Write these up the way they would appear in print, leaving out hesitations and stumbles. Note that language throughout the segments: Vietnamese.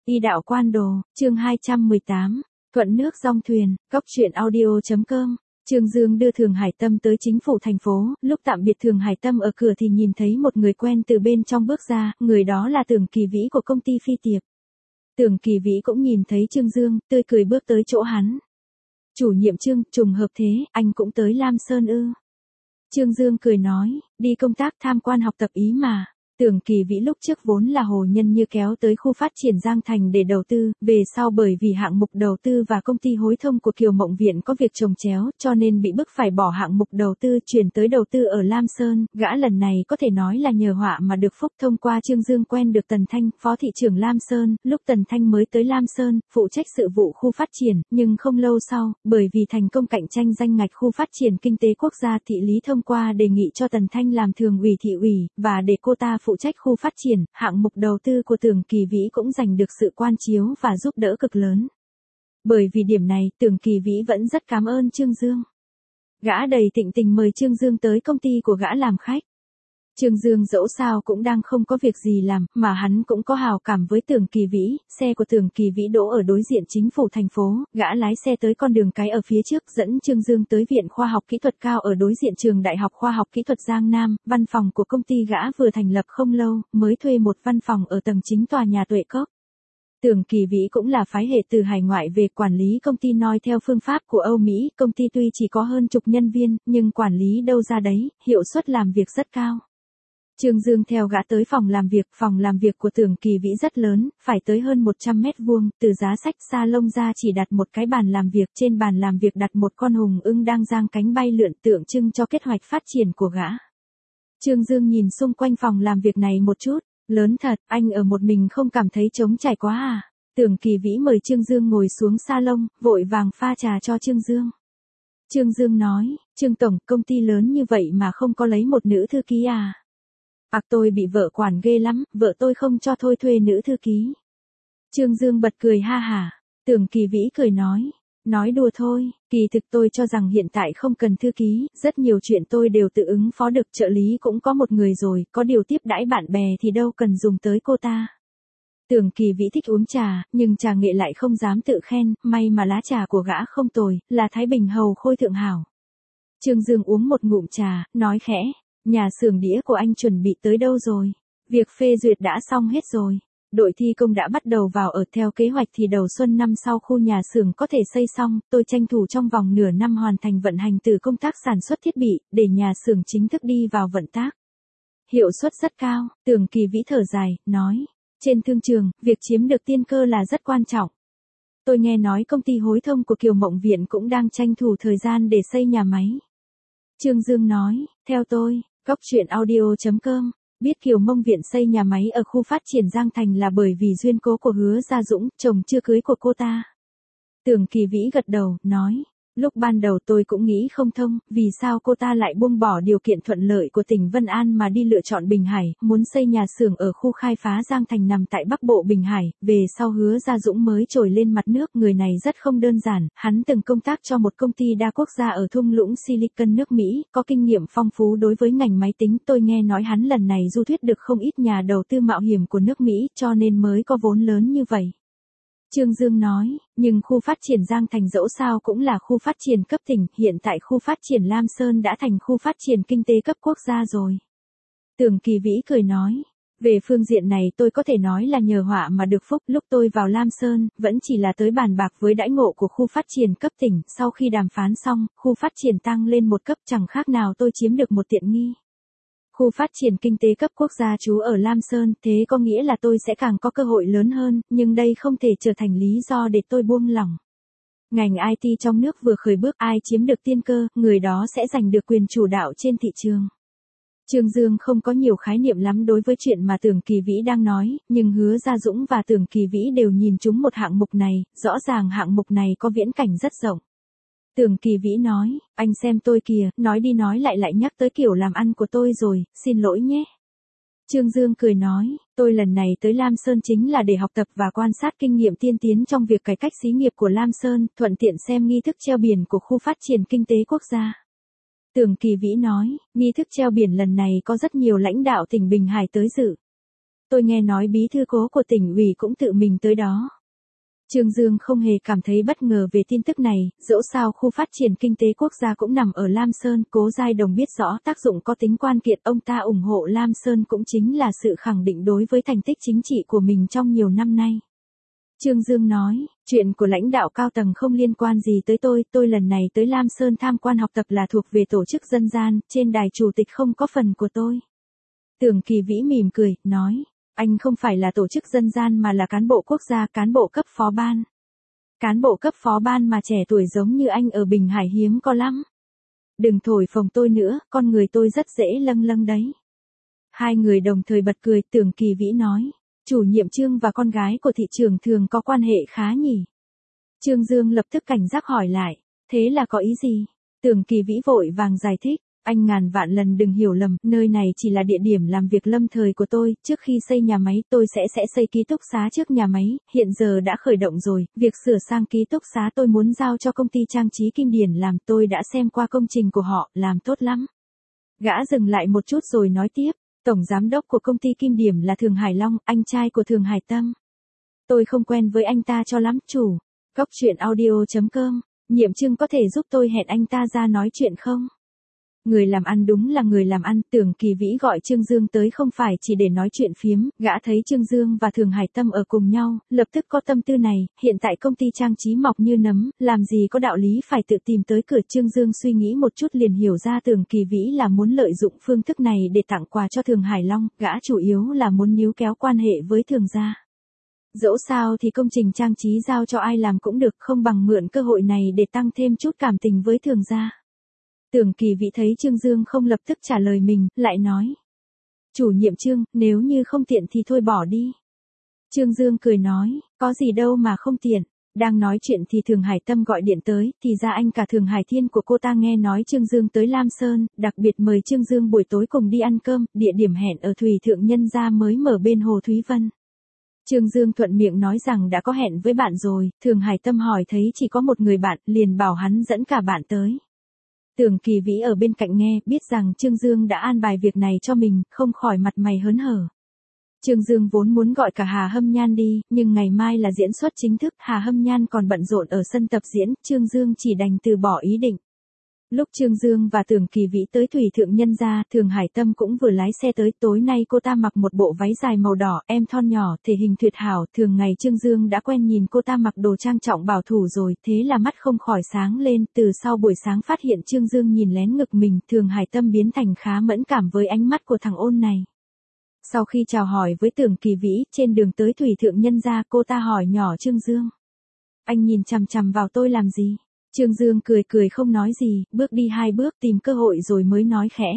Y đạo quan đồ, chương 218, thuận nước dong thuyền, cóc truyện audio.com. Trương Dương đưa Thường Hải Tâm tới chính phủ thành phố, lúc tạm biệt Thường Hải Tâm ở cửa thì nhìn thấy một người quen từ bên trong bước ra, người đó là Tưởng Kỳ Vĩ của công ty Phi Tiệp. Tưởng Kỳ Vĩ cũng nhìn thấy Trương Dương, tươi cười bước tới chỗ hắn. Chủ nhiệm Trương, trùng hợp thế, anh cũng tới Lam Sơn ư? Trương Dương cười nói, đi công tác tham quan học tập ý mà. Tưởng Kỳ Vĩ lúc trước vốn là hồ nhân như kéo tới khu phát triển Giang Thành để đầu tư, về sau bởi vì hạng mục đầu tư và công ty hối thông của Kiều Mộng Viện có việc chồng chéo, cho nên bị bức phải bỏ hạng mục đầu tư chuyển tới đầu tư ở Lam Sơn. Gã lần này có thể nói là nhờ họa mà được phúc, thông qua Trương Dương quen được Tần Thanh, phó thị trưởng Lam Sơn. Lúc Tần Thanh mới tới Lam Sơn, phụ trách sự vụ khu phát triển, nhưng không lâu sau, bởi vì thành công cạnh tranh danh ngạch khu phát triển kinh tế quốc gia, thị lý thông qua đề nghị cho Tần Thanh làm thường ủy thị ủy, và để cô ta phụ trách khu phát triển, hạng mục đầu tư của Tưởng Kỳ Vĩ cũng giành được sự quan chiếu và giúp đỡ cực lớn. Bởi vì điểm này, Tưởng Kỳ Vĩ vẫn rất cảm ơn Trương Dương. Gã đầy thịnh tình mời Trương Dương tới công ty của gã làm khách. Trương Dương dẫu sao cũng đang không có việc gì làm, mà hắn cũng có hào cảm với Tưởng Kỳ Vĩ. Xe của Tưởng Kỳ Vĩ đỗ ở đối diện chính phủ thành phố, gã lái xe tới con đường cái ở phía trước, dẫn Trương Dương tới Viện Khoa học Kỹ thuật Cao ở đối diện Trường Đại học Khoa học Kỹ thuật Giang Nam. Văn phòng của công ty gã vừa thành lập không lâu, mới thuê một văn phòng ở tầng chính tòa nhà Tuệ Cốc. Tưởng Kỳ Vĩ cũng là phái hệ từ hải ngoại về quản lý công ty noi theo phương pháp của Âu Mỹ. Công ty tuy chỉ có hơn chục nhân viên, nhưng quản lý đâu ra đấy, hiệu suất làm việc rất cao. Trương Dương theo gã tới phòng làm việc của Tưởng Kỳ Vĩ rất lớn, phải tới hơn 100 mét vuông, từ giá sách salon ra chỉ đặt một cái bàn làm việc, trên bàn làm việc đặt một con hùng ưng đang giang cánh bay lượn tượng trưng cho kế hoạch phát triển của gã. Trương Dương nhìn xung quanh phòng làm việc này một chút, lớn thật, anh ở một mình không cảm thấy trống trải quá à? Tưởng Kỳ Vĩ mời Trương Dương ngồi xuống salon, vội vàng pha trà cho Trương Dương. Trương Dương nói, Trương Tổng, công ty lớn như vậy mà không có lấy một nữ thư ký à? Tôi bị vợ quản ghê lắm, vợ tôi không cho thôi thuê nữ thư ký. Trương Dương bật cười ha hả. Tưởng Kỳ Vĩ cười nói đùa thôi, kỳ thực tôi cho rằng hiện tại không cần thư ký, rất nhiều chuyện tôi đều tự ứng phó được, trợ lý cũng có một người rồi, có điều tiếp đãi bạn bè thì đâu cần dùng tới cô ta. Tưởng Kỳ Vĩ thích uống trà, nhưng trà nghệ lại không dám tự khen, may mà lá trà của gã không tồi, là Thái Bình Hầu Khôi thượng hảo. Trương Dương uống một ngụm trà, nói khẽ. Nhà xưởng đĩa của anh chuẩn bị tới đâu rồi? Việc phê duyệt đã xong hết rồi. Đội thi công đã bắt đầu vào ở, theo kế hoạch thì đầu xuân năm sau khu nhà xưởng có thể xây xong, tôi tranh thủ trong vòng nửa năm hoàn thành vận hành từ công tác sản xuất thiết bị, để nhà xưởng chính thức đi vào vận tác. Hiệu suất rất cao, Tưởng Kỳ Vĩ thở dài, nói. Trên thương trường, việc chiếm được tiên cơ là rất quan trọng. Tôi nghe nói công ty hối thông của Kiều Mộng Viện cũng đang tranh thủ thời gian để xây nhà máy. Trương Dương nói, theo tôi, cóc truyện audio.com, biết Kiều Mộng Viện xây nhà máy ở khu phát triển Giang Thành là bởi vì duyên cố của Hứa Gia Dũng, chồng chưa cưới của cô ta. Tưởng Kỳ Vĩ gật đầu, nói, lúc ban đầu tôi cũng nghĩ không thông, vì sao cô ta lại buông bỏ điều kiện thuận lợi của tỉnh Vân An mà đi lựa chọn Bình Hải, muốn xây nhà xưởng ở khu khai phá Giang Thành nằm tại Bắc Bộ Bình Hải. Về sau Hứa Gia Dũng mới trồi lên mặt nước, người này rất không đơn giản, hắn từng công tác cho một công ty đa quốc gia ở thung lũng Silicon nước Mỹ, có kinh nghiệm phong phú đối với ngành máy tính. Tôi nghe nói hắn lần này du thuyết được không ít nhà đầu tư mạo hiểm của nước Mỹ, cho nên mới có vốn lớn như vậy. Trương Dương nói, nhưng khu phát triển Giang Thành dẫu sao cũng là khu phát triển cấp tỉnh, hiện tại khu phát triển Lam Sơn đã thành khu phát triển kinh tế cấp quốc gia rồi. Tưởng Kỳ Vĩ cười nói, về phương diện này tôi có thể nói là nhờ họa mà được phúc, lúc tôi vào Lam Sơn, vẫn chỉ là tới bàn bạc với đãi ngộ của khu phát triển cấp tỉnh, sau khi đàm phán xong, khu phát triển tăng lên một cấp, chẳng khác nào tôi chiếm được một tiện nghi. Khu phát triển kinh tế cấp quốc gia trú ở Lam Sơn, thế có nghĩa là tôi sẽ càng có cơ hội lớn hơn, nhưng đây không thể trở thành lý do để tôi buông lỏng. Ngành IT trong nước vừa khởi bước, ai chiếm được tiên cơ, người đó sẽ giành được quyền chủ đạo trên thị trường. Trương Dương không có nhiều khái niệm lắm đối với chuyện mà Tưởng Kỳ Vĩ đang nói, nhưng Hứa Gia Dũng và Tưởng Kỳ Vĩ đều nhìn trúng một hạng mục này, rõ ràng hạng mục này có viễn cảnh rất rộng. Tưởng Kỳ Vĩ nói, anh xem tôi kìa, nói đi nói lại nhắc tới kiểu làm ăn của tôi rồi, xin lỗi nhé. Trương Dương cười nói, tôi lần này tới Lam Sơn chính là để học tập và quan sát kinh nghiệm tiên tiến trong việc cải cách xí nghiệp của Lam Sơn, thuận tiện xem nghi thức treo biển của khu phát triển kinh tế quốc gia. Tưởng Kỳ Vĩ nói, nghi thức treo biển lần này có rất nhiều lãnh đạo tỉnh Bình Hải tới dự. Tôi nghe nói bí thư cố của tỉnh ủy cũng tự mình tới đó. Trương Dương không hề cảm thấy bất ngờ về tin tức này, dẫu sao khu phát triển kinh tế quốc gia cũng nằm ở Lam Sơn, Cố Giai Đồng biết rõ tác dụng có tính quan kiện, ông ta ủng hộ Lam Sơn cũng chính là sự khẳng định đối với thành tích chính trị của mình trong nhiều năm nay. Trương Dương nói, chuyện của lãnh đạo cao tầng không liên quan gì tới tôi lần này tới Lam Sơn tham quan học tập là thuộc về tổ chức dân gian, trên đài chủ tịch không có phần của tôi. Tưởng Kỳ Vĩ mỉm cười, nói, anh không phải là tổ chức dân gian mà là cán bộ quốc gia, cán bộ cấp phó ban. Cán bộ cấp phó ban mà trẻ tuổi giống như anh ở Bình Hải hiếm có lắm. Đừng thổi phồng tôi nữa, con người tôi rất dễ lâng lâng đấy. Hai người đồng thời bật cười, Tưởng Kỳ Vĩ nói, chủ nhiệm Trương và con gái của thị trưởng thường có quan hệ khá nhỉ. Trương Dương lập tức cảnh giác hỏi lại, thế là có ý gì? Tưởng Kỳ Vĩ vội vàng giải thích. Anh ngàn vạn lần đừng hiểu lầm, nơi này chỉ là địa điểm làm việc lâm thời của tôi, trước khi xây nhà máy tôi sẽ xây ký túc xá trước nhà máy, hiện giờ đã khởi động rồi, việc sửa sang ký túc xá tôi muốn giao cho công ty trang trí Kim Điển làm, tôi đã xem qua công trình của họ, làm tốt lắm. Gã dừng lại một chút rồi nói tiếp, tổng giám đốc của công ty Kim Điển là Thường Hải Long, anh trai của Thường Hải Tâm. Tôi không quen với anh ta cho lắm, chủ. Cóc truyện audio.com, nhiệm Trương có thể giúp tôi hẹn anh ta ra nói chuyện không? Người làm ăn đúng là người làm ăn, Tưởng Kỳ Vĩ gọi Trương Dương tới không phải chỉ để nói chuyện phiếm, gã thấy Trương Dương và Thường Hải Tâm ở cùng nhau, lập tức có tâm tư này, hiện tại công ty trang trí mọc như nấm, làm gì có đạo lý phải tự tìm tới cửa. Trương Dương suy nghĩ một chút liền hiểu ra Tưởng Kỳ Vĩ là muốn lợi dụng phương thức này để tặng quà cho Thường Hải Long, gã chủ yếu là muốn níu kéo quan hệ với Thường gia. Dẫu sao thì công trình trang trí giao cho ai làm cũng được, không bằng mượn cơ hội này để tăng thêm chút cảm tình với Thường gia. Tưởng Kỳ Vĩ thấy Trương Dương không lập tức trả lời mình, lại nói. Chủ nhiệm Trương, nếu như không tiện thì thôi bỏ đi. Trương Dương cười nói, có gì đâu mà không tiện. Đang nói chuyện thì Thường Hải Tâm gọi điện tới, thì ra anh cả Thường Hải Thiên của cô ta nghe nói Trương Dương tới Lam Sơn, đặc biệt mời Trương Dương buổi tối cùng đi ăn cơm, địa điểm hẹn ở Thủy Thượng Nhân Gia mới mở bên Hồ Thúy Vân. Trương Dương thuận miệng nói rằng đã có hẹn với bạn rồi, Thường Hải Tâm hỏi thấy chỉ có một người bạn, liền bảo hắn dẫn cả bạn tới. Tưởng Kỳ Vĩ ở bên cạnh nghe, biết rằng Trương Dương đã an bài việc này cho mình, không khỏi mặt mày hớn hở. Trương Dương vốn muốn gọi cả Hà Hâm Nhan đi, nhưng ngày mai là diễn xuất chính thức, Hà Hâm Nhan còn bận rộn ở sân tập diễn, Trương Dương chỉ đành từ bỏ ý định. Lúc Trương Dương và Tưởng Kỳ Vĩ tới Thủy Thượng Nhân Gia, Thường Hải Tâm cũng vừa lái xe tới, tối nay cô ta mặc một bộ váy dài màu đỏ, em thon nhỏ, thể hình tuyệt hảo, thường ngày Trương Dương đã quen nhìn cô ta mặc đồ trang trọng bảo thủ rồi, thế là mắt không khỏi sáng lên, từ sau buổi sáng phát hiện Trương Dương nhìn lén ngực mình, Thường Hải Tâm biến thành khá mẫn cảm với ánh mắt của thằng ôn này. Sau khi chào hỏi với Tưởng Kỳ Vĩ, trên đường tới Thủy Thượng Nhân Gia, cô ta hỏi nhỏ Trương Dương. Anh nhìn chằm chằm vào tôi làm gì? Trương Dương cười cười không nói gì, bước đi 2 bước tìm cơ hội rồi mới nói khẽ.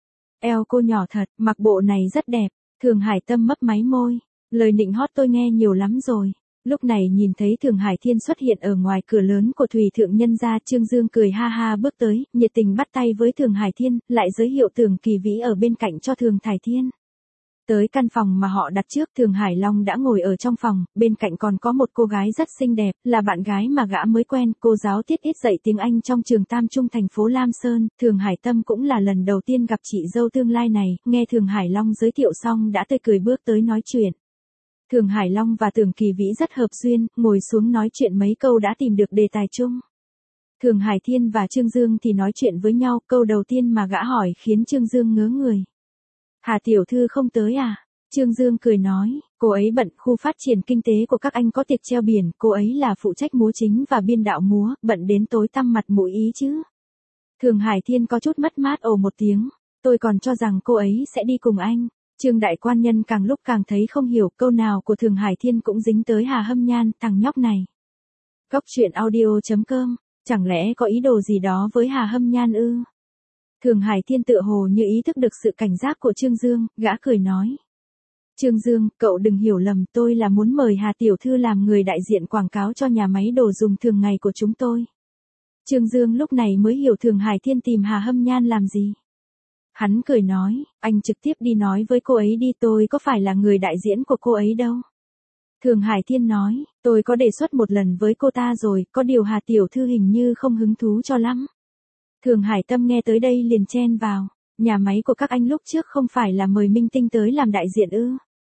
Eo cô nhỏ thật, mặc bộ này rất đẹp. Thường Hải Tâm mấp máy môi. Lời nịnh hót tôi nghe nhiều lắm rồi. Lúc này nhìn thấy Thường Hải Thiên xuất hiện ở ngoài cửa lớn của Thủy Thượng Nhân Gia, Trương Dương cười ha ha bước tới, nhiệt tình bắt tay với Thường Hải Thiên, lại giới thiệu Tưởng Kỳ Vĩ ở bên cạnh cho Thường Hải Thiên. Tới căn phòng mà họ đặt trước, Thường Hải Long đã ngồi ở trong phòng, bên cạnh còn có một cô gái rất xinh đẹp, là bạn gái mà gã mới quen, cô giáo tiết ít dạy tiếng Anh trong trường Tam Trung thành phố Lam Sơn. Thường Hải Tâm cũng là lần đầu tiên gặp chị dâu tương lai này, nghe Thường Hải Long giới thiệu xong đã tươi cười bước tới nói chuyện. Thường Hải Long và Tưởng Kỳ Vĩ rất hợp duyên, ngồi xuống nói chuyện mấy câu đã tìm được đề tài chung. Thường Hải Thiên và Trương Dương thì nói chuyện với nhau, câu đầu tiên mà gã hỏi khiến Trương Dương ngớ người. Hà tiểu thư không tới à? Trương Dương cười nói, cô ấy bận, khu phát triển kinh tế của các anh có tiệc treo biển, cô ấy là phụ trách múa chính và biên đạo múa, bận đến tối tăm mặt mũi ý chứ. Thường Hải Thiên có chút mất mát ồ một tiếng, tôi còn cho rằng cô ấy sẽ đi cùng anh. Trương đại quan nhân càng lúc càng thấy không hiểu, câu nào của Thường Hải Thiên cũng dính tới Hà Hâm Nhan, thằng nhóc này. Cóc truyện audio.com, chẳng lẽ có ý đồ gì đó với Hà Hâm Nhan ư? Thường Hải Thiên tựa hồ như ý thức được sự cảnh giác của Trương Dương, gã cười nói. Trương Dương, cậu đừng hiểu lầm, tôi là muốn mời Hà tiểu thư làm người đại diện quảng cáo cho nhà máy đồ dùng thường ngày của chúng tôi. Trương Dương lúc này mới hiểu Thường Hải Thiên tìm Hà Hâm Nhan làm gì. Hắn cười nói, anh trực tiếp đi nói với cô ấy đi, tôi có phải là người đại diện của cô ấy đâu. Thường Hải Thiên nói, tôi có đề xuất một lần với cô ta rồi, có điều Hà tiểu thư hình như không hứng thú cho lắm. Thường Hải Tâm nghe tới đây liền chen vào, nhà máy của các anh lúc trước không phải là mời minh tinh tới làm đại diện ư?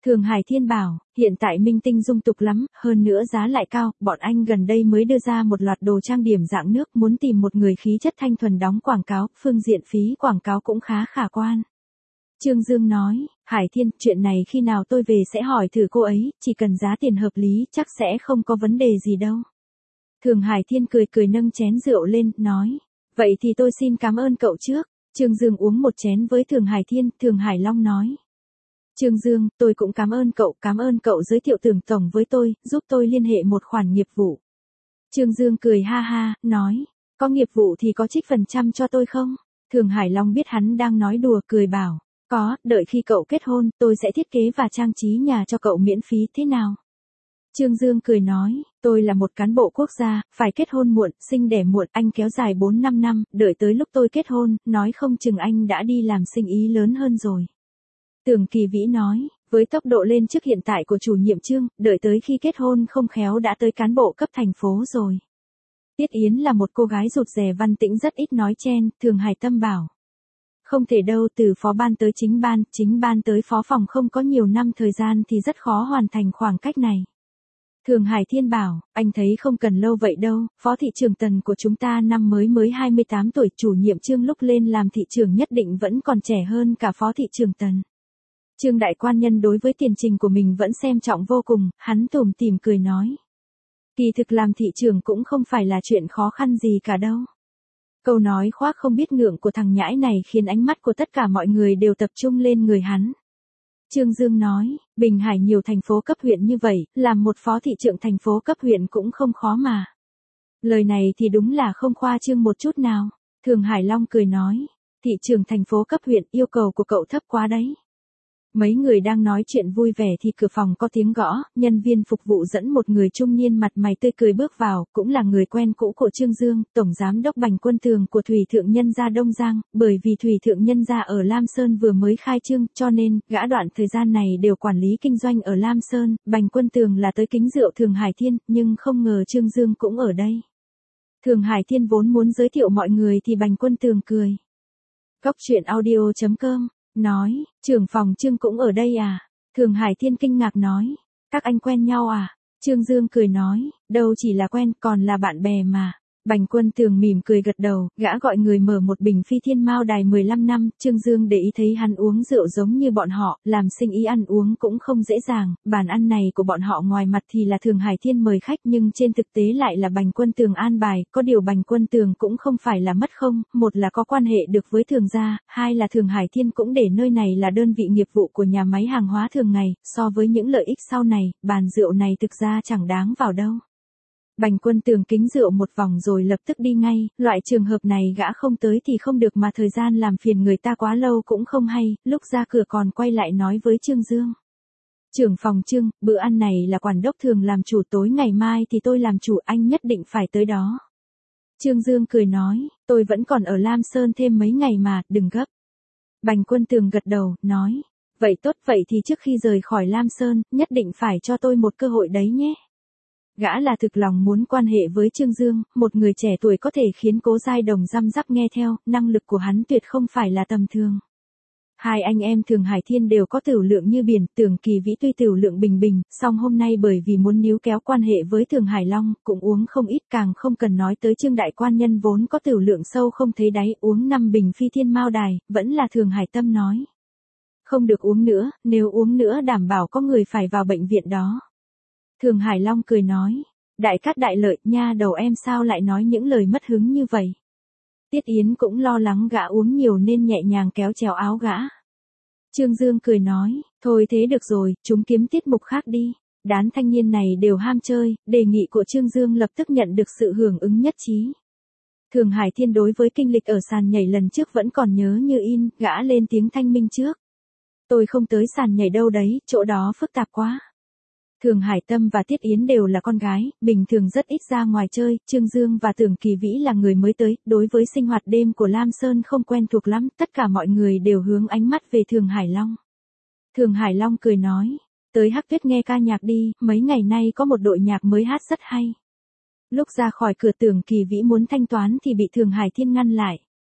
Thường Hải Thiên bảo, hiện tại minh tinh dung tục lắm, hơn nữa giá lại cao, bọn anh gần đây mới đưa ra một loạt đồ trang điểm dạng nước, muốn tìm một người khí chất thanh thuần đóng quảng cáo, phương diện phí quảng cáo cũng khá khả quan. Trương Dương nói, Hải Thiên, chuyện này khi nào tôi về sẽ hỏi thử cô ấy, chỉ cần giá tiền hợp lý chắc sẽ không có vấn đề gì đâu. Thường Hải Thiên cười cười nâng chén rượu lên, nói, vậy thì tôi xin cảm ơn cậu trước. Trương Dương uống một chén với Thường Hải Thiên, Thường Hải Long nói. Trương Dương, tôi cũng cảm ơn cậu giới thiệu Tưởng Tổng với tôi, giúp tôi liên hệ một khoản nghiệp vụ. Trương Dương cười ha ha, nói, có nghiệp vụ thì có trích phần trăm cho tôi không? Thường Hải Long biết hắn đang nói đùa cười bảo, có, đợi khi cậu kết hôn, tôi sẽ thiết kế và trang trí nhà cho cậu miễn phí thế nào? Trương Dương cười nói, tôi là một cán bộ quốc gia, phải kết hôn muộn, sinh đẻ muộn, anh kéo dài 4-5 năm, đợi tới lúc tôi kết hôn, nói không chừng anh đã đi làm sinh ý lớn hơn rồi. Tưởng Kỳ Vĩ nói, với tốc độ lên chức hiện tại của chủ nhiệm Trương, đợi tới khi kết hôn không khéo đã tới cán bộ cấp thành phố rồi. Tiết Yến là một cô gái rụt rè văn tĩnh rất ít nói chen, Thường Hải Tâm bảo. Không thể đâu, từ phó ban tới chính ban tới phó phòng không có nhiều năm thời gian thì rất khó hoàn thành khoảng cách này. Thường Hải Thiên bảo, anh thấy không cần lâu vậy đâu, phó thị trưởng Tần của chúng ta năm mới 28 tuổi, chủ nhiệm Trương lúc lên làm thị trưởng nhất định vẫn còn trẻ hơn cả phó thị trưởng Tần. Trương đại quan nhân đối với tiền trình của mình vẫn xem trọng vô cùng, hắn tủm tỉm cười nói. Kỳ thực làm thị trưởng cũng không phải là chuyện khó khăn gì cả đâu. Câu nói khoác không biết ngượng của thằng nhãi này khiến ánh mắt của tất cả mọi người đều tập trung lên người hắn. Trương Dương nói, Bình Hải nhiều thành phố cấp huyện như vậy, làm một phó thị trưởng thành phố cấp huyện cũng không khó mà. Lời này thì đúng là không khoa trương một chút nào. Thường Hải Long cười nói, thị trưởng thành phố cấp huyện, yêu cầu của cậu thấp quá đấy. Mấy người đang nói chuyện vui vẻ thì cửa phòng có tiếng gõ, nhân viên phục vụ dẫn một người trung niên mặt mày tươi cười bước vào, cũng là người quen cũ của Trương Dương, tổng giám đốc Bành Quân Tường của Thủy Thượng Nhân gia Đông Giang, bởi vì Thủy Thượng Nhân gia ở Lam Sơn vừa mới khai trương, cho nên, gã đoạn thời gian này đều quản lý kinh doanh ở Lam Sơn, Bành Quân Tường là tới kính rượu Thường Hải Thiên, nhưng không ngờ Trương Dương cũng ở đây. Thường Hải Thiên vốn muốn giới thiệu mọi người thì Bành Quân Tường cười. Góc truyện audio.com nói, trưởng phòng Trương cũng ở đây à? Thường Hải Thiên kinh ngạc nói, các anh quen nhau à? Trương Dương cười nói, đâu chỉ là quen, còn là bạn bè mà. Bành Quân Tường mỉm cười gật đầu, gã gọi người mở một bình Phi Thiên Mao Đài 15 năm, Trương Dương để ý thấy hắn uống rượu giống như bọn họ, làm sinh ý ăn uống cũng không dễ dàng, bàn ăn này của bọn họ ngoài mặt thì là Thường Hải Thiên mời khách nhưng trên thực tế lại là Bành Quân Tường an bài, có điều Bành Quân Tường cũng không phải là mất không, một là có quan hệ được với Thường gia, hai là Thường Hải Thiên cũng để nơi này là đơn vị nghiệp vụ của nhà máy hàng hóa thường ngày, so với những lợi ích sau này, bàn rượu này thực ra chẳng đáng vào đâu. Bành Quân Tường kính rượu một vòng rồi lập tức đi ngay, loại trường hợp này gã không tới thì không được mà thời gian làm phiền người ta quá lâu cũng không hay, lúc ra cửa còn quay lại nói với Trương Dương. Trưởng phòng Trương, bữa ăn này là quản đốc Thường làm chủ, tối ngày mai thì tôi làm chủ, anh nhất định phải tới đó. Trương Dương cười nói, tôi vẫn còn ở Lam Sơn thêm mấy ngày mà, đừng gấp. Bành Quân Tường gật đầu, nói, vậy tốt, vậy thì trước khi rời khỏi Lam Sơn, nhất định phải cho tôi một cơ hội đấy nhé. Gã là thực lòng muốn quan hệ với Trương Dương, một người trẻ tuổi có thể khiến Cố Giai Đồng răm rắp nghe theo, năng lực của hắn tuyệt không phải là tầm thường. Hai anh em Thường Hải Thiên đều có tửu lượng như biển, Tưởng Kỳ Vĩ tuy tửu lượng bình bình, song hôm nay bởi vì muốn níu kéo quan hệ với Thường Hải Long, cũng uống không ít, càng không cần nói tới Trương đại quan nhân vốn có tửu lượng sâu không thấy đáy, uống 5 bình Phi Thiên Mao Đài, vẫn là Thường Hải Tâm nói. Không được uống nữa, nếu uống nữa đảm bảo có người phải vào bệnh viện đó. Thường Hải Long cười nói, đại cát đại lợi, nha đầu em sao lại nói những lời mất hứng như vậy. Tiết Yến cũng lo lắng gã uống nhiều nên nhẹ nhàng kéo chéo áo gã. Trương Dương cười nói, thôi thế được rồi, chúng kiếm tiết mục khác đi. Đám thanh niên này đều ham chơi, đề nghị của Trương Dương lập tức nhận được sự hưởng ứng nhất trí. Thường Hải Thiên đối với kinh lịch ở sàn nhảy lần trước vẫn còn nhớ như in, gã lên tiếng thanh minh trước. Tôi không tới sàn nhảy đâu đấy, chỗ đó phức tạp quá. Thường Hải Tâm và Tiết Yến đều là con gái, bình thường rất ít ra ngoài chơi, Trương Dương và Tưởng Kỳ Vĩ là người mới tới, đối với sinh hoạt đêm của Lam Sơn không quen thuộc lắm, tất cả mọi người đều hướng ánh mắt về Thường Hải Long. Thường Hải Long cười nói, tới Hắc Tuyết nghe ca nhạc đi, mấy ngày nay có một đội nhạc mới hát rất hay. Lúc ra khỏi cửa Tưởng Kỳ Vĩ muốn thanh toán thì bị Thường Hải Thiên ngăn lại.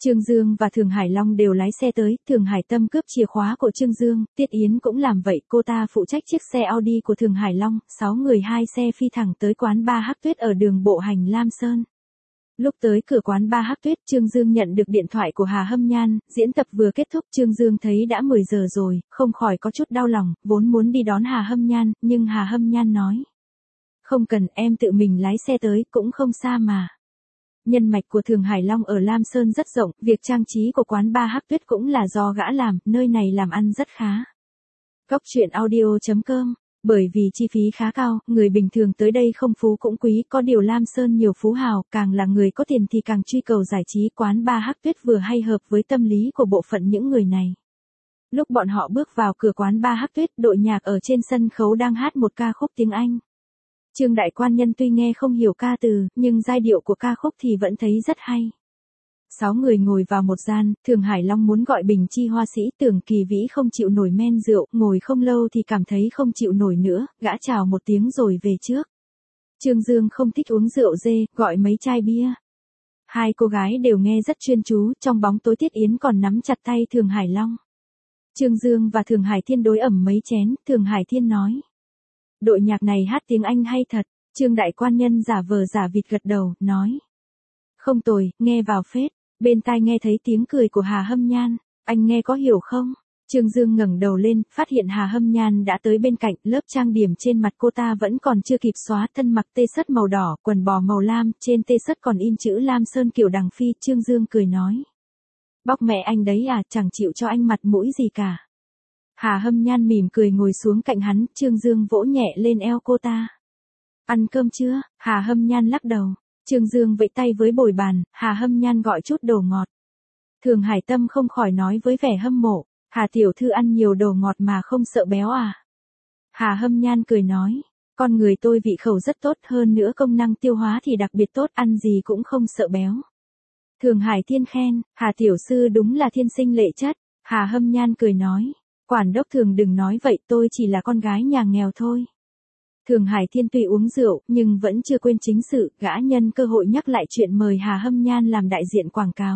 Trương Dương và Thường Hải Long đều lái xe tới, Thường Hải Tâm cướp chìa khóa của Trương Dương, Tiết Yến cũng làm vậy, cô ta phụ trách chiếc xe Audi của Thường Hải Long, 6 người 2 xe phi thẳng tới quán bar Hắc Tuyết ở đường Bộ Hành Lam Sơn. Lúc tới cửa quán bar Hắc Tuyết, Trương Dương nhận được điện thoại của Hà Hâm Nhan, diễn tập vừa kết thúc, Trương Dương thấy đã 10 giờ rồi, không khỏi có chút đau lòng, vốn muốn đi đón Hà Hâm Nhan, nhưng Hà Hâm Nhan nói: "Không cần, em tự mình lái xe tới, cũng không xa mà." Nhân mạch của Thường Hải Long ở Lam Sơn rất rộng, việc trang trí của quán bar Hắc Tuyết cũng là do gã làm, nơi này làm ăn rất khá. Cóc truyện audio.com. Bởi vì chi phí khá cao, người bình thường tới đây không phú cũng quý, có điều Lam Sơn nhiều phú hào, càng là người có tiền thì càng truy cầu giải trí, quán bar Hắc Tuyết vừa hay hợp với tâm lý của bộ phận những người này. Lúc bọn họ bước vào cửa quán bar Hắc Tuyết, đội nhạc ở trên sân khấu đang hát một ca khúc tiếng Anh. Trương Đại Quan Nhân tuy nghe không hiểu ca từ, nhưng giai điệu của ca khúc thì vẫn thấy rất hay. 6 người ngồi vào một gian, Thường Hải Long muốn gọi bình chi hoa sĩ, Tưởng Kỳ Vĩ không chịu nổi men rượu, ngồi không lâu thì cảm thấy không chịu nổi nữa, gã chào một tiếng rồi về trước. Trương Dương không thích uống rượu dê, gọi mấy chai bia. Hai cô gái đều nghe rất chuyên chú, trong bóng tối Tiết Yến còn nắm chặt tay Thường Hải Long. Trương Dương và Thường Hải Thiên đối ẩm mấy chén, Thường Hải Thiên nói: "Đội nhạc này hát tiếng Anh hay thật." Trương Đại Quan Nhân giả vờ giả vịt gật đầu, nói: "Không tồi, nghe vào phết." Bên tai nghe thấy tiếng cười của Hà Hâm Nhan: "Anh nghe có hiểu không?" Trương Dương ngẩng đầu lên, phát hiện Hà Hâm Nhan đã tới bên cạnh, lớp trang điểm trên mặt cô ta vẫn còn chưa kịp xóa, thân mặc tê sất màu đỏ, quần bò màu lam, trên tê sất còn in chữ Lam Sơn kiểu đằng phi. Trương Dương cười nói: "Bóc mẹ anh đấy à, chẳng chịu cho anh mặt mũi gì cả." Hà Hâm Nhan mỉm cười ngồi xuống cạnh hắn, Trương Dương vỗ nhẹ lên eo cô ta. "Ăn cơm chưa?" Hà Hâm Nhan lắc đầu. Trương Dương vẫy tay với bồi bàn, Hà Hâm Nhan gọi chút đồ ngọt. Thường Hải Tâm không khỏi nói với vẻ hâm mộ: "Hà tiểu thư ăn nhiều đồ ngọt mà không sợ béo à?" Hà Hâm Nhan cười nói: "Con người tôi vị khẩu rất tốt, hơn nữa công năng tiêu hóa thì đặc biệt tốt, ăn gì cũng không sợ béo." Thường Hải Thiên khen: "Hà tiểu sư đúng là thiên sinh lệ chất." Hà Hâm Nhan cười nói: "Quản đốc Thường đừng nói vậy, tôi chỉ là con gái nhà nghèo thôi." Thường Hải Thiên tuy uống rượu, nhưng vẫn chưa quên chính sự, gã nhân cơ hội nhắc lại chuyện mời Hà Hâm Nhan làm đại diện quảng cáo.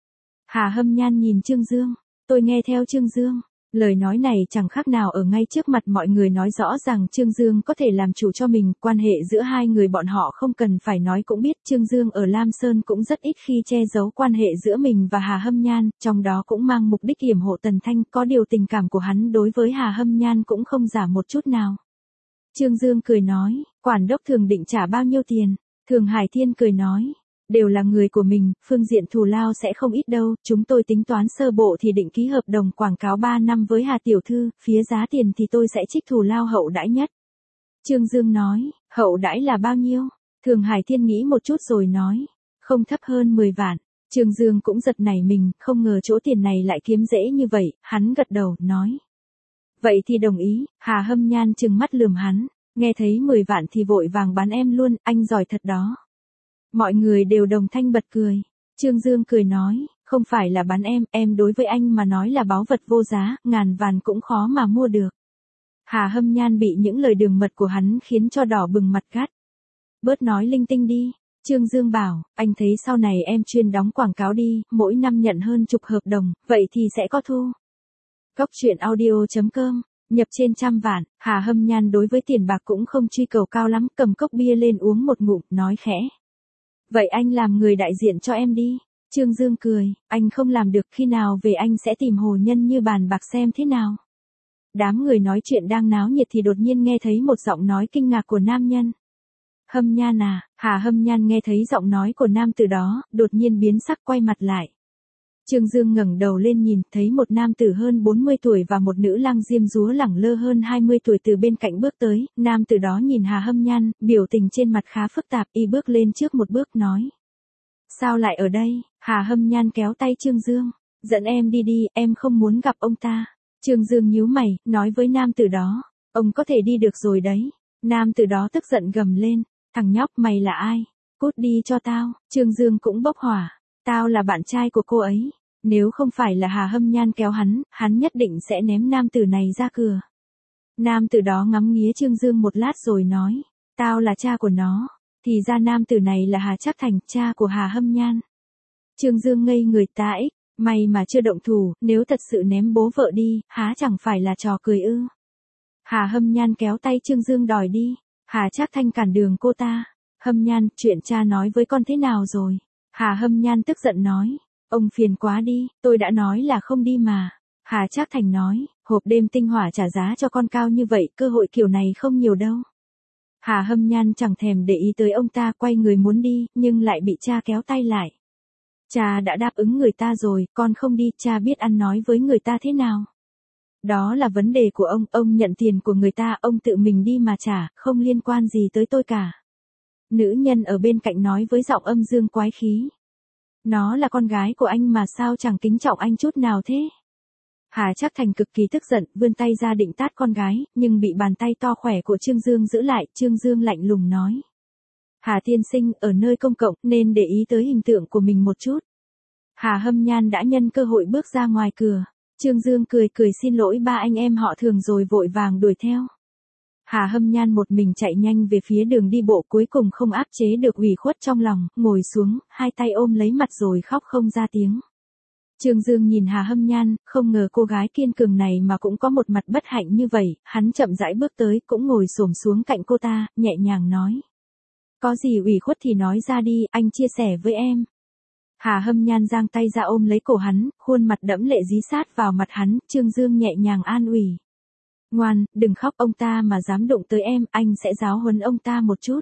Hà Hâm Nhan nhìn Trương Dương: "Tôi nghe theo Trương Dương." Lời nói này chẳng khác nào ở ngay trước mặt mọi người nói rõ rằng Trương Dương có thể làm chủ cho mình, quan hệ giữa hai người bọn họ không cần phải nói cũng biết, Trương Dương ở Lam Sơn cũng rất ít khi che giấu quan hệ giữa mình và Hà Hâm Nhan, trong đó cũng mang mục đích yểm hộ Tần Thanh, có điều tình cảm của hắn đối với Hà Hâm Nhan cũng không giả một chút nào. Trương Dương cười nói: "Quản đốc Thường định trả bao nhiêu tiền?" Thường Hải Thiên cười nói: "Đều là người của mình, phương diện thù lao sẽ không ít đâu, chúng tôi tính toán sơ bộ thì định ký hợp đồng quảng cáo 3 năm với Hà tiểu thư, phía giá tiền thì tôi sẽ trích thù lao hậu đãi nhất." Trương Dương nói: "Hậu đãi là bao nhiêu?" Thường Hải Thiên nghĩ một chút rồi nói: "Không thấp hơn 10 vạn." Trương Dương cũng giật nảy mình, không ngờ chỗ tiền này lại kiếm dễ như vậy, hắn gật đầu, nói: "Vậy thì đồng ý." Hà Hâm Nhan trừng mắt lườm hắn, nghe thấy 10 vạn thì vội vàng bán em luôn, anh giỏi thật đó. Mọi người đều đồng thanh bật cười. Trương Dương cười nói: "Không phải là bán em đối với anh mà nói là báu vật vô giá, ngàn vàn cũng khó mà mua được." Hà Hâm Nhan bị những lời đường mật của hắn khiến cho đỏ bừng mặt gắt. "Bớt nói linh tinh đi." Trương Dương bảo: "Anh thấy sau này em chuyên đóng quảng cáo đi, mỗi năm nhận hơn chục hợp đồng, vậy thì sẽ có thu." Cóc truyện audio.com. Nhập trên trăm vạn, Hà Hâm Nhan đối với tiền bạc cũng không truy cầu cao lắm, cầm cốc bia lên uống một ngụm, nói khẽ: "Vậy anh làm người đại diện cho em đi." Trương Dương cười: "Anh không làm được, khi nào về anh sẽ tìm hồ nhân như bàn bạc xem thế nào." Đám người nói chuyện đang náo nhiệt thì đột nhiên nghe thấy một giọng nói kinh ngạc của nam nhân. "Hâm Nhan à?" Hà Hâm Nhan nghe thấy giọng nói của nam từ đó, đột nhiên biến sắc quay mặt lại. Trương Dương ngẩng đầu lên nhìn, thấy một nam tử hơn 40 tuổi và một nữ lang diêm dúa lẳng lơ hơn 20 tuổi từ bên cạnh bước tới, nam tử đó nhìn Hà Hâm Nhan, biểu tình trên mặt khá phức tạp, y bước lên trước một bước nói: "Sao lại ở đây?" Hà Hâm Nhan kéo tay Trương Dương: "Dẫn em đi đi, em không muốn gặp ông ta." Trương Dương nhíu mày, nói với nam tử đó: "Ông có thể đi được rồi đấy." Nam tử đó tức giận gầm lên: "Thằng nhóc mày là ai? Cút đi cho tao." Trương Dương cũng bốc hỏa: "Tao là bạn trai của cô ấy." Nếu không phải là Hà Hâm Nhan kéo hắn nhất định sẽ ném nam tử này ra cửa. Nam tử đó ngắm nghía Trương Dương một lát rồi nói: "Tao là cha của nó." Thì ra nam tử này là Hà Trác Thành, cha của Hà Hâm Nhan. Trương Dương ngây người tãi, may mà chưa động thủ, nếu thật sự ném bố vợ đi, há chẳng phải là trò cười ư. Hà Hâm Nhan kéo tay Trương Dương đòi đi, Hà Trác Thanh cản đường cô ta. Hâm Nhan, chuyện cha nói với con thế nào rồi? Hà Hâm Nhan tức giận nói, ông phiền quá đi, tôi đã nói là không đi mà. Hà Trác Thành nói, hộp đêm tinh hỏa trả giá cho con cao như vậy, cơ hội kiểu này không nhiều đâu. Hà Hâm Nhan chẳng thèm để ý tới ông ta, quay người muốn đi, nhưng lại bị cha kéo tay lại. Cha đã đáp ứng người ta rồi, con không đi, cha biết ăn nói với người ta thế nào. Đó là vấn đề của ông nhận tiền của người ta, ông tự mình đi mà trả, không liên quan gì tới tôi cả. Nữ nhân ở bên cạnh nói với giọng âm dương quái khí. Nó là con gái của anh mà sao chẳng kính trọng anh chút nào thế? Hà Trác Thành cực kỳ tức giận, vươn tay ra định tát con gái, nhưng bị bàn tay to khỏe của Trương Dương giữ lại, Trương Dương lạnh lùng nói. Hà tiên sinh, ở nơi công cộng, nên để ý tới hình tượng của mình một chút. Hà Hâm Nhan đã nhân cơ hội bước ra ngoài cửa. Trương Dương cười cười xin lỗi ba anh em họ Thường rồi vội vàng đuổi theo. Hà Hâm Nhan một mình chạy nhanh về phía đường đi bộ, cuối cùng không áp chế được ủy khuất trong lòng, ngồi xuống, hai tay ôm lấy mặt rồi khóc không ra tiếng. Trương Dương nhìn Hà Hâm Nhan, không ngờ cô gái kiên cường này mà cũng có một mặt bất hạnh như vậy, hắn chậm rãi bước tới, cũng ngồi xổm xuống cạnh cô ta, nhẹ nhàng nói. Có gì ủy khuất thì nói ra đi, anh chia sẻ với em. Hà Hâm Nhan giang tay ra ôm lấy cổ hắn, khuôn mặt đẫm lệ dí sát vào mặt hắn, Trương Dương nhẹ nhàng an ủi. Ngoan, đừng khóc, ông ta mà dám đụng tới em, anh sẽ giáo huấn ông ta một chút.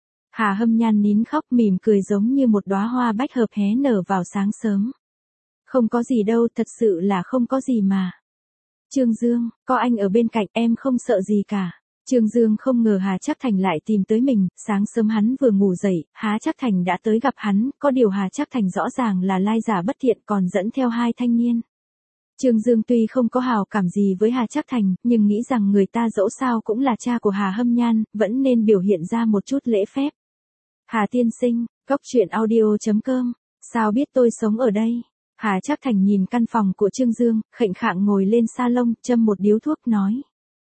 Hà Hâm Nhan nín khóc mỉm cười giống như một đóa hoa bách hợp hé nở vào sáng sớm. Không có gì đâu, thật sự là không có gì mà. Trương Dương, có anh ở bên cạnh em không sợ gì cả. Trương Dương không ngờ Hà Trác Thành lại tìm tới mình, sáng sớm hắn vừa ngủ dậy, Hà Trác Thành đã tới gặp hắn, có điều Hà Trác Thành rõ ràng là lai giả bất thiện còn dẫn theo hai thanh niên. Trương Dương tuy không có hào cảm gì với Hà Trác Thành, nhưng nghĩ rằng người ta dẫu sao cũng là cha của Hà Hâm Nhan, vẫn nên biểu hiện ra một chút lễ phép. Hà tiên sinh, goctruyện.audio.com, sao biết tôi sống ở đây? Hà Trác Thành nhìn căn phòng của Trương Dương, khệnh khạng ngồi lên salon, châm một điếu thuốc nói.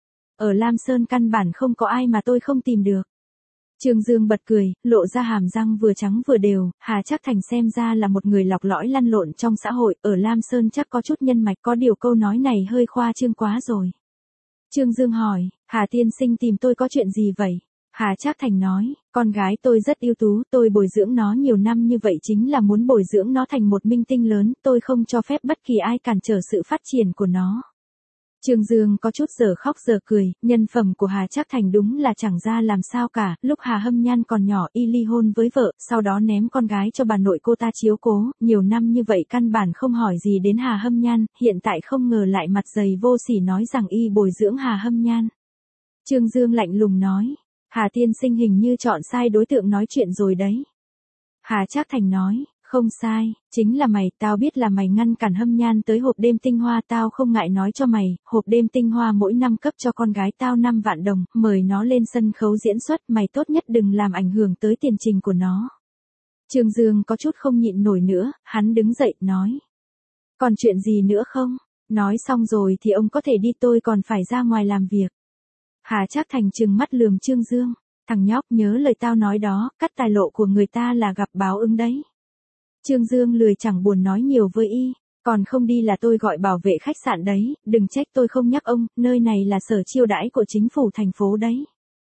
Ở Lam Sơn căn bản không có ai mà tôi không tìm được. Trương Dương bật cười, lộ ra hàm răng vừa trắng vừa đều, Hà Trác Thành xem ra là một người lọc lõi lăn lộn trong xã hội, ở Lam Sơn chắc có chút nhân mạch, có điều câu nói này hơi khoa trương quá rồi. Trương Dương hỏi, Hà tiên sinh tìm tôi có chuyện gì vậy? Hà Trác Thành nói, con gái tôi rất ưu tú, tôi bồi dưỡng nó nhiều năm như vậy chính là muốn bồi dưỡng nó thành một minh tinh lớn, tôi không cho phép bất kỳ ai cản trở sự phát triển của nó. Trương Dương có chút giờ khóc giờ cười, nhân phẩm của Hà Trác Thành đúng là chẳng ra làm sao cả, lúc Hà Hâm Nhan còn nhỏ y ly hôn với vợ, sau đó ném con gái cho bà nội cô ta chiếu cố, nhiều năm như vậy căn bản không hỏi gì đến Hà Hâm Nhan, hiện tại không ngờ lại mặt dày vô sỉ nói rằng y bồi dưỡng Hà Hâm Nhan. Trương Dương lạnh lùng nói, Hà tiên sinh hình như chọn sai đối tượng nói chuyện rồi đấy. Hà Trác Thành nói, không sai, chính là mày, tao biết là mày ngăn cản Hâm Nhan tới hộp đêm tinh hoa, tao không ngại nói cho mày, hộp đêm tinh hoa mỗi năm cấp cho con gái tao 5 vạn đồng, mời nó lên sân khấu diễn xuất, mày tốt nhất đừng làm ảnh hưởng tới tiền trình của nó. Trương Dương có chút không nhịn nổi nữa, hắn đứng dậy, nói. Còn chuyện gì nữa không? Nói xong rồi thì ông có thể đi, tôi còn phải ra ngoài làm việc. Hà Trác Thành trừng mắt lườm Trương Dương, thằng nhóc nhớ lời tao nói đó, cắt tài lộ của người ta là gặp báo ứng đấy. Trương Dương lười chẳng buồn nói nhiều với y, còn không đi là tôi gọi bảo vệ khách sạn đấy, đừng trách tôi không nhắc ông, nơi này là sở chiêu đãi của chính phủ thành phố đấy.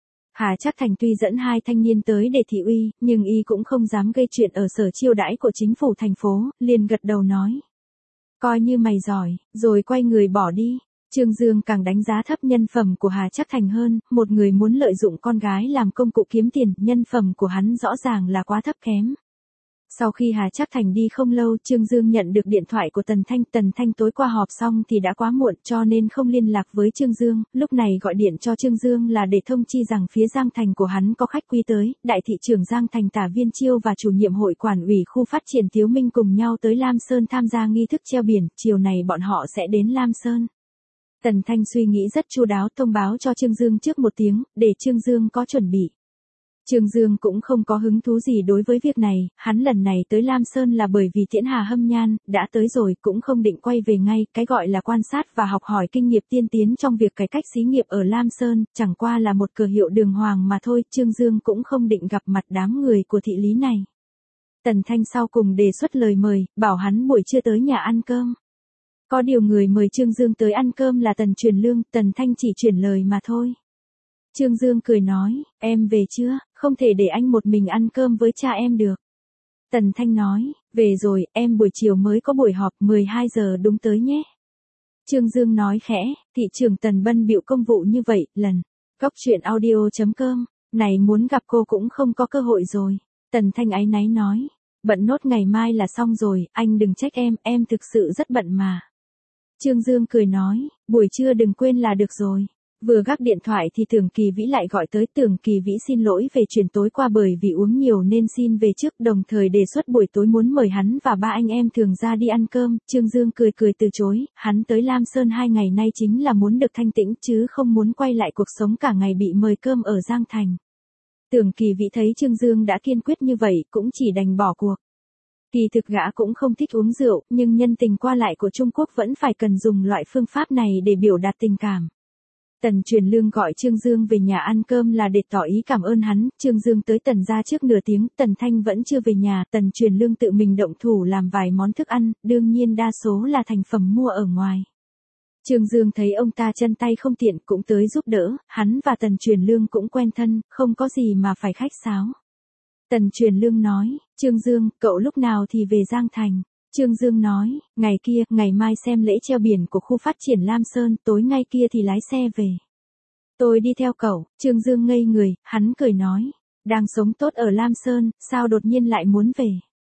Hà Trác Thành tuy dẫn hai thanh niên tới để thị uy, nhưng y cũng không dám gây chuyện ở sở chiêu đãi của chính phủ thành phố, liền gật đầu nói. Coi như mày giỏi, rồi quay người bỏ đi. Trương Dương càng đánh giá thấp nhân phẩm của Hà Trác Thành hơn, một người muốn lợi dụng con gái làm công cụ kiếm tiền, nhân phẩm của hắn rõ ràng là quá thấp kém. Sau khi Hà Trác Thành đi không lâu, Trương Dương nhận được điện thoại của Tần Thanh tối qua họp xong thì đã quá muộn cho nên không liên lạc với Trương Dương, lúc này gọi điện cho Trương Dương là để thông chi rằng phía Giang Thành của hắn có khách quý tới, đại thị trưởng Giang Thành Tả Viên Chiêu và chủ nhiệm hội quản ủy khu phát triển Tiếu Minh cùng nhau tới Lam Sơn tham gia nghi thức treo biển, chiều này bọn họ sẽ đến Lam Sơn. Tần Thanh suy nghĩ rất chu đáo, thông báo cho Trương Dương trước một tiếng, để Trương Dương có chuẩn bị. Trương Dương cũng không có hứng thú gì đối với việc này, hắn lần này tới Lam Sơn là bởi vì tiễn Hà Hâm Nhan, đã tới rồi cũng không định quay về ngay, cái gọi là quan sát và học hỏi kinh nghiệm tiên tiến trong việc cải cách xí nghiệp ở Lam Sơn, chẳng qua là một cờ hiệu đường hoàng mà thôi, Trương Dương cũng không định gặp mặt đám người của thị lý này. Tần Thanh sau cùng đề xuất lời mời, bảo hắn buổi trưa tới nhà ăn cơm. Có điều người mời Trương Dương tới ăn cơm là Tần Truyền Lương, Tần Thanh chỉ chuyển lời mà thôi. Trương Dương cười nói, em về chưa, không thể để anh một mình ăn cơm với cha em được. Tần Thanh nói, về rồi, em buổi chiều mới có buổi họp, 12 giờ đúng tới nhé. Trương Dương nói khẽ, thị trưởng Tần bận bịu công vụ như vậy, lần. Góc chuyện audio.com, này muốn gặp cô cũng không có cơ hội rồi. Tần Thanh áy náy nói, bận nốt ngày mai là xong rồi, anh đừng trách em thực sự rất bận mà. Trương Dương cười nói, buổi trưa đừng quên là được rồi. Vừa gác điện thoại thì Tưởng Kỳ Vĩ lại gọi tới. Tưởng Kỳ Vĩ xin lỗi về chuyện tối qua bởi vì uống nhiều nên xin về trước, đồng thời đề xuất buổi tối muốn mời hắn và ba anh em Thường ra đi ăn cơm. Trương Dương cười từ chối, hắn tới Lam Sơn 2 ngày nay chính là muốn được thanh tĩnh chứ không muốn quay lại cuộc sống cả ngày bị mời cơm ở Giang Thành. Tưởng Kỳ Vĩ thấy Trương Dương đã kiên quyết như vậy cũng chỉ đành bỏ cuộc. Kỳ thực gã cũng không thích uống rượu, nhưng nhân tình qua lại của Trung Quốc vẫn phải cần dùng loại phương pháp này để biểu đạt tình cảm. Tần Truyền Lương gọi Trương Dương về nhà ăn cơm là để tỏ ý cảm ơn hắn. Trương Dương tới Tần gia trước nửa tiếng, Tần Thanh vẫn chưa về nhà. Tần Truyền Lương tự mình động thủ làm vài món thức ăn, đương nhiên đa số là thành phẩm mua ở ngoài. Trương Dương thấy ông ta chân tay không tiện cũng tới giúp đỡ, hắn và Tần Truyền Lương cũng quen thân, không có gì mà phải khách sáo. Tần Truyền Lương nói, Trương Dương, cậu lúc nào thì về Giang Thành? Trương Dương nói, ngày kia, ngày mai xem lễ treo biển của khu phát triển Lam Sơn, tối ngay kia thì lái xe về. Tôi đi theo cậu. Trương Dương ngây người, hắn cười nói, đang sống tốt ở Lam Sơn, sao đột nhiên lại muốn về?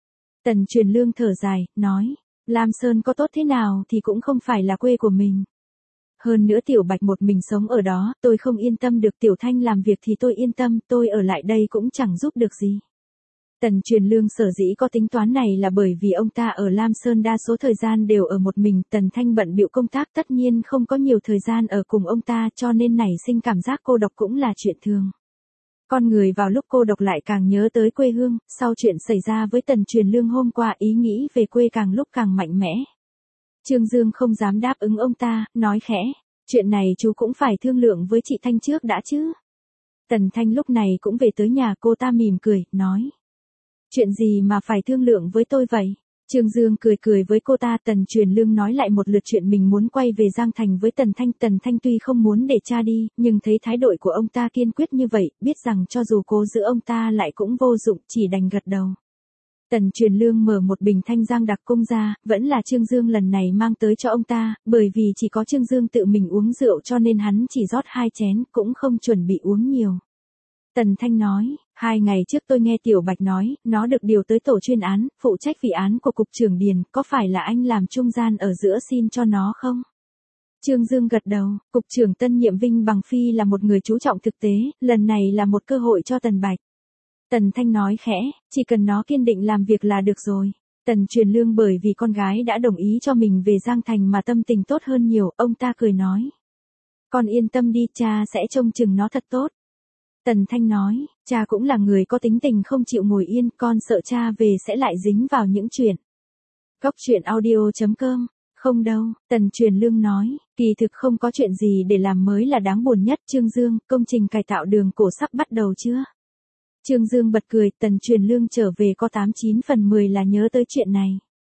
Tần Truyền Lương thở dài, nói, Lam Sơn có tốt thế nào thì cũng không phải là quê của mình. Hơn nữa Tiểu Bạch một mình sống ở đó, tôi không yên tâm được. Tiểu Thanh làm việc thì tôi yên tâm, tôi ở lại đây cũng chẳng giúp được gì. Tần Truyền Lương sở dĩ có tính toán này là bởi vì ông ta ở Lam Sơn đa số thời gian đều ở một mình. Tần Thanh bận bịu công tác tất nhiên không có nhiều thời gian ở cùng ông ta, cho nên nảy sinh cảm giác cô độc cũng là chuyện thường. Con người vào lúc cô độc lại càng nhớ tới quê hương. Sau chuyện xảy ra với Tần Truyền Lương hôm qua, ý nghĩ về quê càng lúc càng mạnh mẽ. Trương Dương không dám đáp ứng ông ta, nói khẽ, chuyện này chú cũng phải thương lượng với chị Thanh trước đã chứ. Tần Thanh lúc này cũng về tới nhà, cô ta mỉm cười, nói, chuyện gì mà phải thương lượng với tôi vậy? Trương Dương cười với cô ta. Tần Truyền Lương nói lại một lượt chuyện mình muốn quay về Giang Thành với Tần Thanh. Tần Thanh tuy không muốn để cha đi, nhưng thấy thái độ của ông ta kiên quyết như vậy, biết rằng cho dù cố giữ ông ta lại cũng vô dụng, chỉ đành gật đầu. Tần Truyền Lương mở một bình Thanh Giang đặc cung ra, vẫn là Trương Dương lần này mang tới cho ông ta, bởi vì chỉ có Trương Dương tự mình uống rượu cho nên hắn chỉ rót 2 chén, cũng không chuẩn bị uống nhiều. Tần Thanh nói, 2 ngày trước tôi nghe Tiểu Bạch nói, nó được điều tới tổ chuyên án, phụ trách vị án của Cục trưởng Điền, có phải là anh làm trung gian ở giữa xin cho nó không? Trương Dương gật đầu, Cục trưởng tân nhiệm Vinh Bằng Phi là một người chú trọng thực tế, lần này là một cơ hội cho Tần Bạch. Tần Thanh nói khẽ, chỉ cần nó kiên định làm việc là được rồi. Tần Truyền Lương bởi vì con gái đã đồng ý cho mình về Giang Thành mà tâm tình tốt hơn nhiều, ông ta cười nói. Con yên tâm đi, cha sẽ trông chừng nó thật tốt. Tần Thanh nói, cha cũng là người có tính tình không chịu ngồi yên, con sợ cha về sẽ lại dính vào những chuyện. Góc chuyện audio.com, không đâu, Tần Truyền Lương nói, kỳ thực không có chuyện gì để làm mới là đáng buồn nhất. Trương Dương, công trình cải tạo đường cổ sắp bắt đầu chưa? Trương Dương bật cười, Tần Truyền Lương trở về có 89 phần 10 là nhớ tới chuyện này.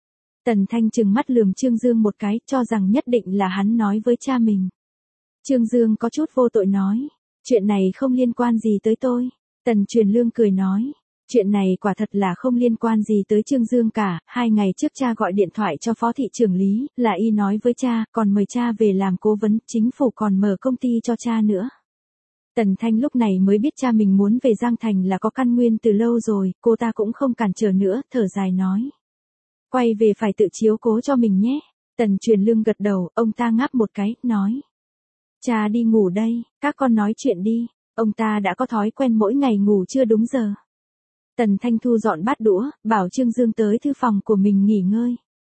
Tần Thanh trừng mắt lườm Trương Dương một cái, cho rằng nhất định là hắn nói với cha mình. Trương Dương có chút vô tội nói, chuyện này không liên quan gì tới tôi. Tần Truyền Lương cười nói, chuyện này quả thật là không liên quan gì tới Trương Dương cả. 2 ngày trước cha gọi điện thoại cho Phó thị trưởng Lý, là y nói với cha, còn mời cha về làm cố vấn, chính phủ còn mở công ty cho cha nữa. Tần Thanh lúc này mới biết cha mình muốn về Giang Thành là có căn nguyên từ lâu rồi, cô ta cũng không cản trở nữa, thở dài nói. Quay về phải tự chiếu cố cho mình nhé. Tần Truyền Lương gật đầu, ông ta ngáp một cái, nói. Cha đi ngủ đây, các con nói chuyện đi. Ông ta đã có thói quen mỗi ngày ngủ chưa đúng giờ. Tần Thanh thu dọn bát đũa, bảo Trương Dương tới thư phòng của mình nghỉ ngơi.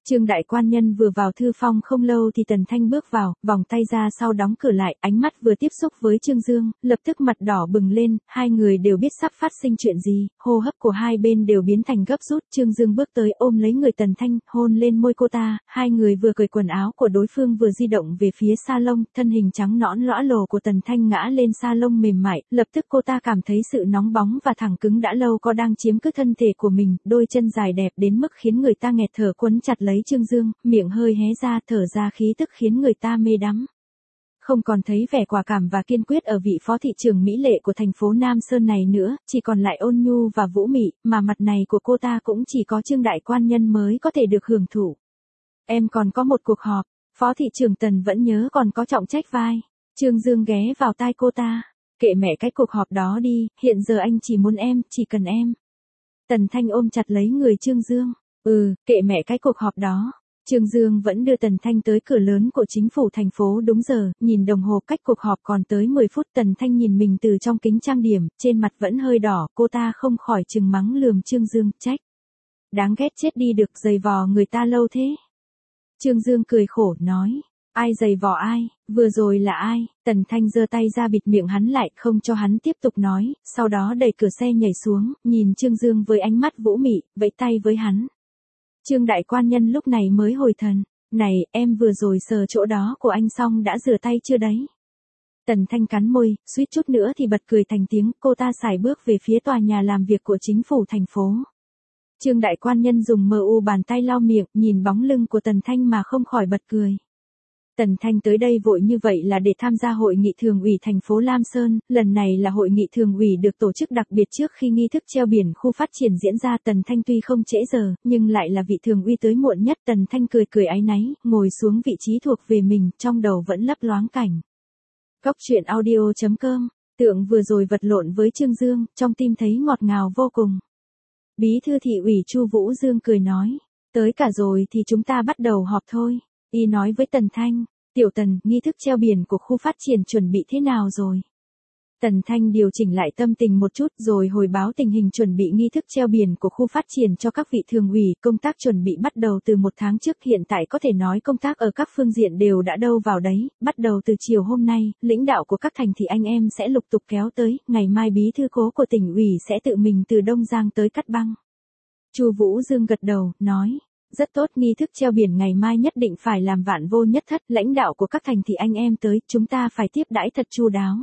Trương đại quan nhân vừa vào thư phòng không lâu thì Tần Thanh bước vào, vòng tay ra sau đóng cửa lại, ánh mắt vừa tiếp xúc với Trương Dương, lập tức mặt đỏ bừng lên, hai người đều biết sắp phát sinh chuyện gì, hô hấp của hai bên đều biến thành gấp rút. Trương Dương bước tới ôm lấy người Tần Thanh, hôn lên môi cô ta, hai người vừa cởi quần áo của đối phương vừa di động về phía salon, thân hình trắng nõn lõa lồ của Tần Thanh ngã lên salon mềm mại, lập tức cô ta cảm thấy sự nóng bóng và thẳng cứng đã lâu có đang chiếm cứ thân thể của mình, đôi chân dài đẹp đến mức khiến người ta nghẹt thở, quấn chặt lấy Trương Dương, miệng hơi hé ra, thở ra khí tức khiến người ta mê đắm. Không còn thấy vẻ quả cảm và kiên quyết ở vị phó thị trưởng mỹ lệ của thành phố Nam Sơn này nữa, chỉ còn lại ôn nhu và vũ mị, mà mặt này của cô ta cũng chỉ có Trương đại quan nhân mới có thể được hưởng thụ. Em còn có một cuộc họp, phó thị trưởng Tần vẫn nhớ còn có trọng trách vai. Trương Dương ghé vào tai cô ta, kệ mẹ cái cuộc họp đó đi, hiện giờ anh chỉ muốn em, chỉ cần em. Tần Thanh ôm chặt lấy người Trương Dương. Kệ mẹ cái cuộc họp đó. Trương Dương vẫn đưa Tần Thanh tới cửa lớn của chính phủ thành phố đúng giờ, nhìn đồng hồ cách cuộc họp còn tới 10 phút. Tần Thanh nhìn mình từ trong kính trang điểm, trên mặt vẫn hơi đỏ, cô ta không khỏi trừng mắng lườm Trương Dương, trách. Đáng ghét chết đi được, giày vò người ta lâu thế. Trương Dương cười khổ, nói. Ai giày vò ai, vừa rồi là ai? Tần Thanh giơ tay ra bịt miệng hắn lại, không cho hắn tiếp tục nói, sau đó đẩy cửa xe nhảy xuống, nhìn Trương Dương với ánh mắt vũ mị, vẫy tay với hắn. Trương đại quan nhân lúc này mới hồi thần, này, em vừa rồi sờ chỗ đó của anh xong đã rửa tay chưa đấy? Tần Thanh cắn môi, suýt chút nữa thì bật cười thành tiếng, cô ta sải bước về phía tòa nhà làm việc của chính phủ thành phố. Trương đại quan nhân dùng bàn tay lau miệng, nhìn bóng lưng của Tần Thanh mà không khỏi bật cười. Tần Thanh tới đây vội như vậy là để tham gia hội nghị thường ủy thành phố Lam Sơn, lần này là hội nghị thường ủy được tổ chức đặc biệt trước khi nghi thức treo biển khu phát triển diễn ra. Tần Thanh tuy không trễ giờ, nhưng lại là vị thường ủy tới muộn nhất. Tần Thanh cười cười áy náy, ngồi xuống vị trí thuộc về mình, trong đầu vẫn lấp loáng cảnh. Góc truyện audio.com, Tượng vừa rồi vật lộn với Trương Dương, trong tim thấy ngọt ngào vô cùng. Bí thư thị ủy Chu Vũ Dương cười nói, tới cả rồi thì chúng ta bắt đầu họp thôi. Y nói với Tần Thanh, tiểu Tần, nghi thức treo biển của khu phát triển chuẩn bị thế nào rồi? Tần Thanh điều chỉnh lại tâm tình một chút rồi hồi báo tình hình chuẩn bị nghi thức treo biển của khu phát triển cho các vị thường ủy. Công tác chuẩn bị bắt đầu từ 1 tháng trước, hiện tại có thể nói công tác ở các phương diện đều đã đâu vào đấy. Bắt đầu từ chiều hôm nay, lãnh đạo của các thành thị anh em sẽ lục tục kéo tới, ngày mai bí thư cố của tỉnh ủy sẽ tự mình từ Đông Giang tới Cát Băng. Chu Vũ Dương gật đầu, nói. Rất tốt, nghi thức treo biển ngày mai nhất định phải làm vạn vô nhất thất, lãnh đạo của các thành thị anh em tới, chúng ta phải tiếp đãi thật chu đáo.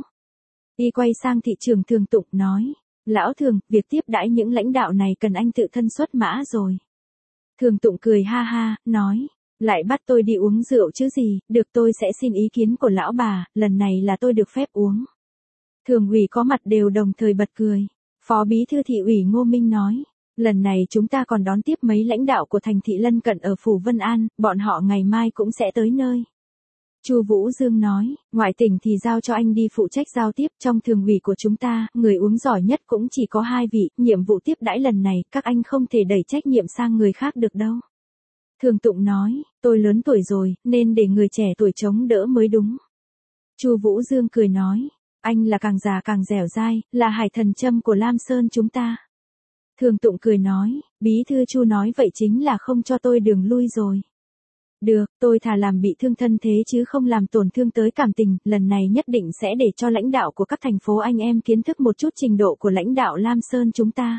Y quay sang thị trưởng Thường Tụng, nói, lão Thường, việc tiếp đãi những lãnh đạo này cần anh tự thân xuất mã rồi. Thường Tụng cười ha ha, nói, lại bắt tôi đi uống rượu chứ gì, được, tôi sẽ xin ý kiến của lão bà, lần này là tôi được phép uống. Thường ủy có mặt đều đồng thời bật cười. Phó bí thư thị ủy Ngô Minh nói, lần này chúng ta còn đón tiếp mấy lãnh đạo của thành thị lân cận ở phủ Vân An, bọn họ ngày mai cũng sẽ tới nơi. Chu Vũ Dương nói, ngoại tỉnh thì giao cho anh đi phụ trách giao tiếp, trong thường ủy của chúng ta, người uống giỏi nhất cũng chỉ có 2 vị, nhiệm vụ tiếp đãi lần này, các anh không thể đẩy trách nhiệm sang người khác được đâu. Thường Tụng nói, tôi lớn tuổi rồi, nên để người trẻ tuổi chống đỡ mới đúng. Chu Vũ Dương cười nói, anh là càng già càng dẻo dai, là hải thần châm của Lam Sơn chúng ta. Thường Tụng cười nói, bí thư Chu nói vậy chính là không cho tôi đường lui rồi. Được, tôi thà làm bị thương thân thế chứ không làm tổn thương tới cảm tình, lần này nhất định sẽ để cho lãnh đạo của các thành phố anh em kiến thức một chút trình độ của lãnh đạo Lam Sơn chúng ta.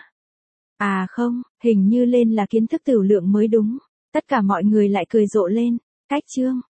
À không, hình như lên là kiến thức tửu lượng mới đúng. Tất cả mọi người lại cười rộ lên. Cách chương